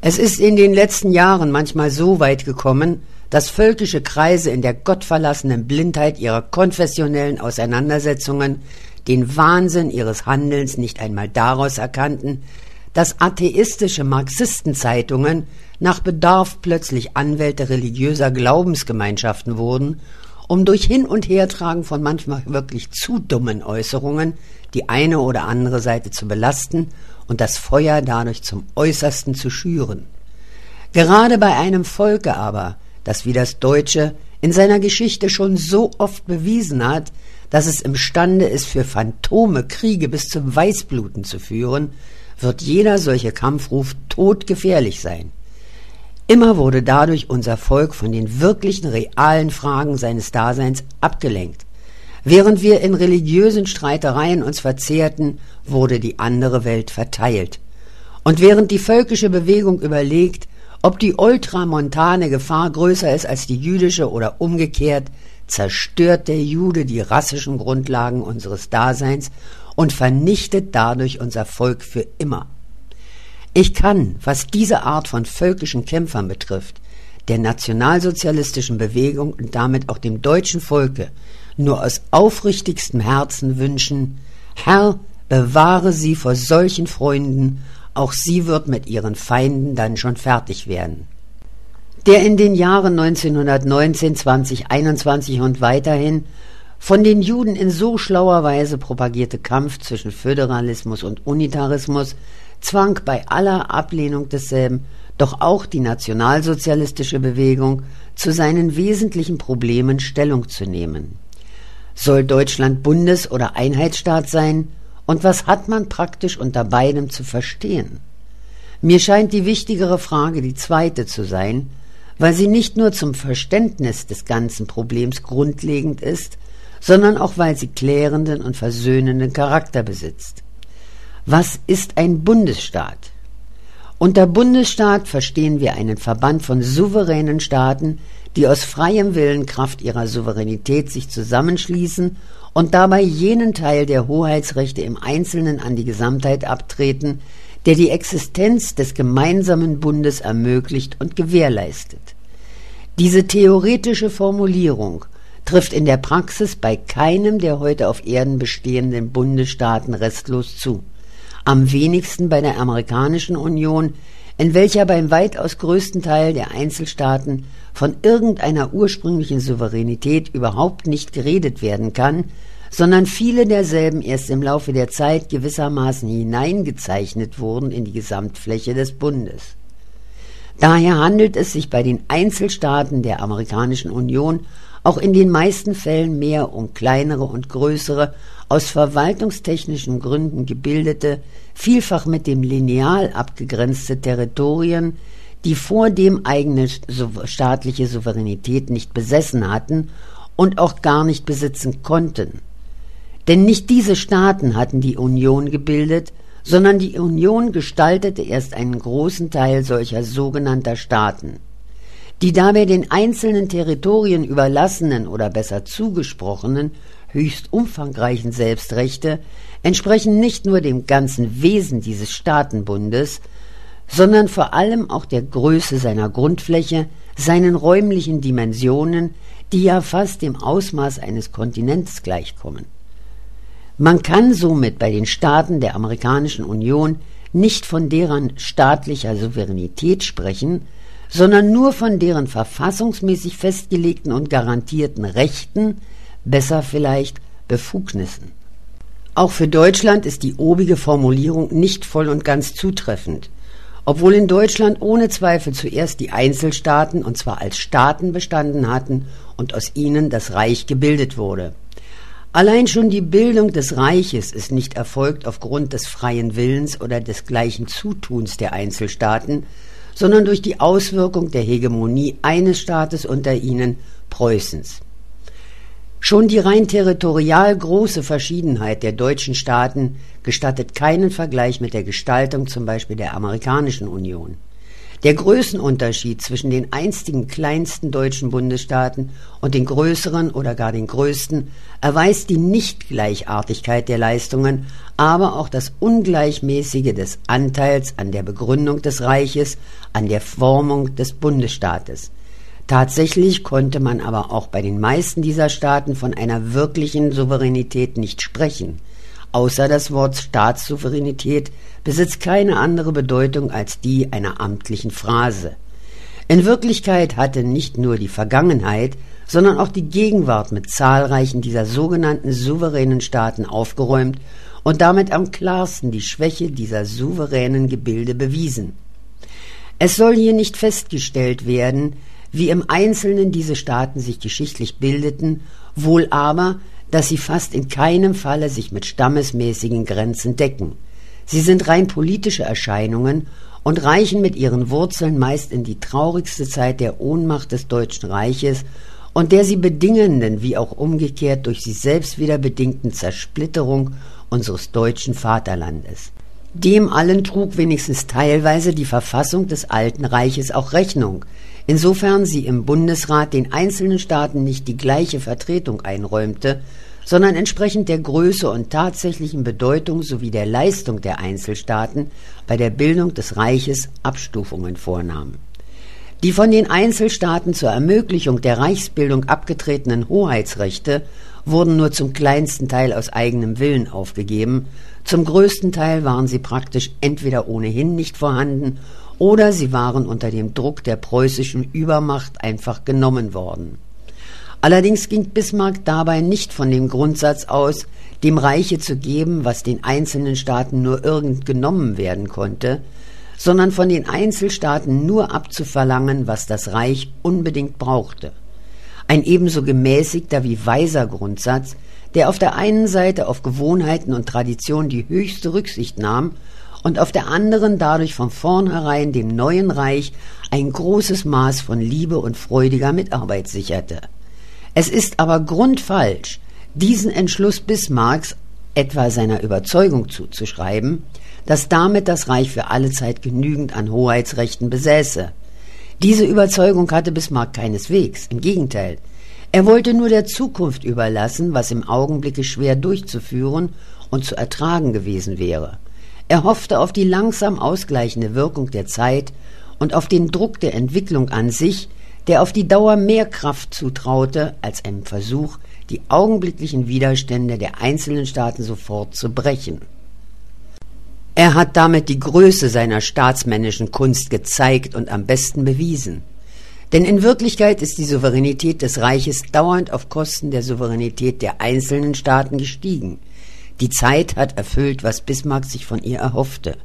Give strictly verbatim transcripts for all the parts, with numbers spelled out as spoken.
Es ist in den letzten Jahren manchmal so weit gekommen, dass völkische Kreise in der gottverlassenen Blindheit ihrer konfessionellen Auseinandersetzungen den Wahnsinn ihres Handelns nicht einmal daraus erkannten, dass atheistische Marxistenzeitungen nach Bedarf plötzlich Anwälte religiöser Glaubensgemeinschaften wurden, um durch Hin- und Hertragen von manchmal wirklich zu dummen Äußerungen die eine oder andere Seite zu belasten und das Feuer dadurch zum Äußersten zu schüren. Gerade bei einem Volke aber, das wie das Deutsche in seiner Geschichte schon so oft bewiesen hat, dass es imstande ist, für Phantome Kriege bis zum Weißbluten zu führen, wird jeder solche Kampfruf todgefährlich sein. Immer wurde dadurch unser Volk von den wirklichen, realen Fragen seines Daseins abgelenkt. Während wir in religiösen Streitereien uns verzehrten, wurde die andere Welt verteilt. Und während die völkische Bewegung überlegt, ob die ultramontane Gefahr größer ist als die jüdische oder umgekehrt, zerstört der Jude die rassischen Grundlagen unseres Daseins und vernichtet dadurch unser Volk für immer. Ich kann, was diese Art von völkischen Kämpfern betrifft, der nationalsozialistischen Bewegung und damit auch dem deutschen Volke nur aus aufrichtigstem Herzen wünschen: Herr, bewahre sie vor solchen Freunden, auch sie wird mit ihren Feinden dann schon fertig werden. Der in den Jahren neunzehnhundertneunzehn, zwanzig einundzwanzig und weiterhin von den Juden in so schlauer Weise propagierte Kampf zwischen Föderalismus und Unitarismus zwang bei aller Ablehnung desselben doch auch die nationalsozialistische Bewegung zu seinen wesentlichen Problemen Stellung zu nehmen. Soll Deutschland Bundes- oder Einheitsstaat sein? Und was hat man praktisch unter beidem zu verstehen? Mir scheint die wichtigere Frage die zweite zu sein, weil sie nicht nur zum Verständnis des ganzen Problems grundlegend ist, sondern auch weil sie klärenden und versöhnenden Charakter besitzt. Was ist ein Bundesstaat? Unter Bundesstaat verstehen wir einen Verband von souveränen Staaten, die aus freiem Willen Kraft ihrer Souveränität sich zusammenschließen und dabei jenen Teil der Hoheitsrechte im Einzelnen an die Gesamtheit abtreten, der die Existenz des gemeinsamen Bundes ermöglicht und gewährleistet. Diese theoretische Formulierung trifft in der Praxis bei keinem der heute auf Erden bestehenden Bundesstaaten restlos zu. Am wenigsten bei der amerikanischen Union, in welcher beim weitaus größten Teil der Einzelstaaten von irgendeiner ursprünglichen Souveränität überhaupt nicht geredet werden kann, sondern viele derselben erst im Laufe der Zeit gewissermaßen hineingezeichnet wurden in die Gesamtfläche des Bundes. Daher handelt es sich bei den Einzelstaaten der amerikanischen Union auch in den meisten Fällen mehr um kleinere und größere, aus verwaltungstechnischen Gründen gebildete, vielfach mit dem Lineal abgegrenzte Territorien, die vordem eigene staatliche Souveränität nicht besessen hatten und auch gar nicht besitzen konnten. Denn nicht diese Staaten hatten die Union gebildet, sondern die Union gestaltete erst einen großen Teil solcher sogenannter Staaten. Die dabei den einzelnen Territorien überlassenen oder besser zugesprochenen, höchst umfangreichen Selbstrechte entsprechen nicht nur dem ganzen Wesen dieses Staatenbundes, sondern vor allem auch der Größe seiner Grundfläche, seinen räumlichen Dimensionen, die ja fast dem Ausmaß eines Kontinents gleichkommen. Man kann somit bei den Staaten der amerikanischen Union nicht von deren staatlicher Souveränität sprechen, sondern nur von deren verfassungsmäßig festgelegten und garantierten Rechten, besser vielleicht Befugnissen. Auch für Deutschland ist die obige Formulierung nicht voll und ganz zutreffend, obwohl in Deutschland ohne Zweifel zuerst die Einzelstaaten, und zwar als Staaten, bestanden hatten und aus ihnen das Reich gebildet wurde. Allein schon die Bildung des Reiches ist nicht erfolgt aufgrund des freien Willens oder des gleichen Zutuns der Einzelstaaten, sondern durch die Auswirkung der Hegemonie eines Staates unter ihnen, Preußens. Schon die rein territorial große Verschiedenheit der deutschen Staaten gestattet keinen Vergleich mit der Gestaltung zum Beispiel der amerikanischen Union. Der Größenunterschied zwischen den einstigen kleinsten deutschen Bundesstaaten und den größeren oder gar den größten erweist die Nichtgleichartigkeit der Leistungen, aber auch das Ungleichmäßige des Anteils an der Begründung des Reiches, an der Formung des Bundesstaates. Tatsächlich konnte man aber auch bei den meisten dieser Staaten von einer wirklichen Souveränität nicht sprechen. Außer das Wort Staatssouveränität besitzt keine andere Bedeutung als die einer amtlichen Phrase. In Wirklichkeit hatte nicht nur die Vergangenheit, sondern auch die Gegenwart mit zahlreichen dieser sogenannten souveränen Staaten aufgeräumt und damit am klarsten die Schwäche dieser souveränen Gebilde bewiesen. Es soll hier nicht festgestellt werden, wie im Einzelnen diese Staaten sich geschichtlich bildeten, wohl aber, dass sie fast in keinem Falle sich mit stammesmäßigen Grenzen decken. Sie sind rein politische Erscheinungen und reichen mit ihren Wurzeln meist in die traurigste Zeit der Ohnmacht des Deutschen Reiches und der sie bedingenden wie auch umgekehrt durch sich selbst wieder bedingten Zersplitterung unseres deutschen Vaterlandes. Dem allen trug wenigstens teilweise die Verfassung des Alten Reiches auch Rechnung, insofern sie im Bundesrat den einzelnen Staaten nicht die gleiche Vertretung einräumte, sondern entsprechend der Größe und tatsächlichen Bedeutung sowie der Leistung der Einzelstaaten bei der Bildung des Reiches Abstufungen vornahm. Die von den Einzelstaaten zur Ermöglichung der Reichsbildung abgetretenen Hoheitsrechte wurden nur zum kleinsten Teil aus eigenem Willen aufgegeben, zum größten Teil waren sie praktisch entweder ohnehin nicht vorhanden oder sie waren unter dem Druck der preußischen Übermacht einfach genommen worden. Allerdings ging Bismarck dabei nicht von dem Grundsatz aus, dem Reiche zu geben, was den einzelnen Staaten nur irgend genommen werden konnte, sondern von den Einzelstaaten nur abzuverlangen, was das Reich unbedingt brauchte. Ein ebenso gemäßigter wie weiser Grundsatz, der auf der einen Seite auf Gewohnheiten und Tradition die höchste Rücksicht nahm und auf der anderen dadurch von vornherein dem neuen Reich ein großes Maß von Liebe und freudiger Mitarbeit sicherte. Es ist aber grundfalsch, diesen Entschluss Bismarcks etwa seiner Überzeugung zuzuschreiben, dass damit das Reich für alle Zeit genügend an Hoheitsrechten besäße. Diese Überzeugung hatte Bismarck keineswegs, im Gegenteil. Er wollte nur der Zukunft überlassen, was im Augenblicke schwer durchzuführen und zu ertragen gewesen wäre. Er hoffte auf die langsam ausgleichende Wirkung der Zeit und auf den Druck der Entwicklung an sich, der auf die Dauer mehr Kraft zutraute, als einem Versuch, die augenblicklichen Widerstände der einzelnen Staaten sofort zu brechen. Er hat damit die Größe seiner staatsmännischen Kunst gezeigt und am besten bewiesen. Denn in Wirklichkeit ist die Souveränität des Reiches dauernd auf Kosten der Souveränität der einzelnen Staaten gestiegen. Die Zeit hat erfüllt, was Bismarck sich von ihr erhoffte.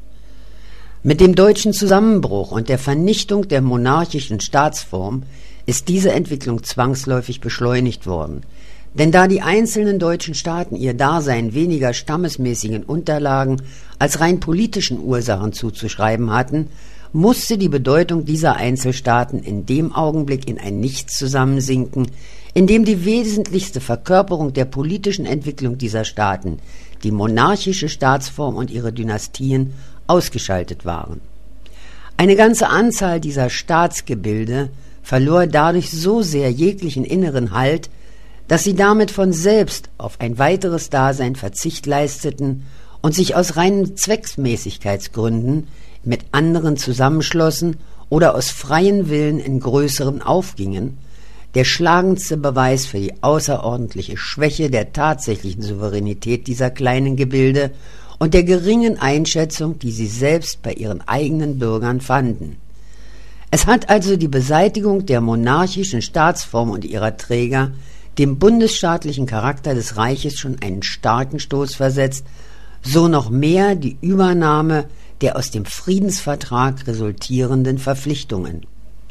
Mit dem deutschen Zusammenbruch und der Vernichtung der monarchischen Staatsform ist diese Entwicklung zwangsläufig beschleunigt worden. Denn da die einzelnen deutschen Staaten ihr Dasein weniger stammesmäßigen Unterlagen als rein politischen Ursachen zuzuschreiben hatten, musste die Bedeutung dieser Einzelstaaten in dem Augenblick in ein Nichts zusammensinken, in dem die wesentlichste Verkörperung der politischen Entwicklung dieser Staaten, die monarchische Staatsform und ihre Dynastien, ausgeschaltet waren. Eine ganze Anzahl dieser Staatsgebilde verlor dadurch so sehr jeglichen inneren Halt, dass sie damit von selbst auf ein weiteres Dasein Verzicht leisteten und sich aus reinen Zwecksmäßigkeitsgründen mit anderen zusammenschlossen oder aus freien Willen in größeren aufgingen, der schlagendste Beweis für die außerordentliche Schwäche der tatsächlichen Souveränität dieser kleinen Gebilde und der geringen Einschätzung, die sie selbst bei ihren eigenen Bürgern fanden. Es hat also die Beseitigung der monarchischen Staatsform und ihrer Träger dem bundesstaatlichen Charakter des Reiches schon einen starken Stoß versetzt, so noch mehr die Übernahme der aus dem Friedensvertrag resultierenden Verpflichtungen.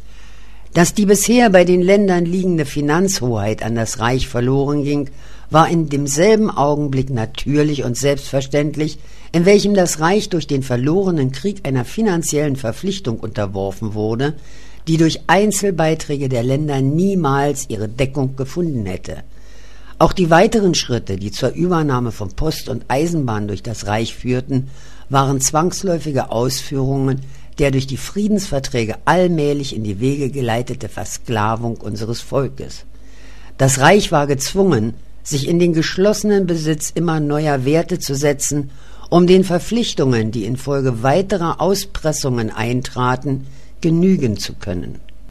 Dass die bisher bei den Ländern liegende Finanzhoheit an das Reich verloren ging, war in demselben Augenblick natürlich und selbstverständlich, in welchem das Reich durch den verlorenen Krieg einer finanziellen Verpflichtung unterworfen wurde, die durch Einzelbeiträge der Länder niemals ihre Deckung gefunden hätte. Auch die weiteren Schritte, die zur Übernahme von Post und Eisenbahn durch das Reich führten, waren zwangsläufige Ausführungen der durch die Friedensverträge allmählich in die Wege geleitete Versklavung unseres Volkes. Das Reich war gezwungen, sich in den geschlossenen Besitz immer neuer Werte zu setzen, um den Verpflichtungen, die infolge weiterer Auspressungen eintraten, genügen zu können.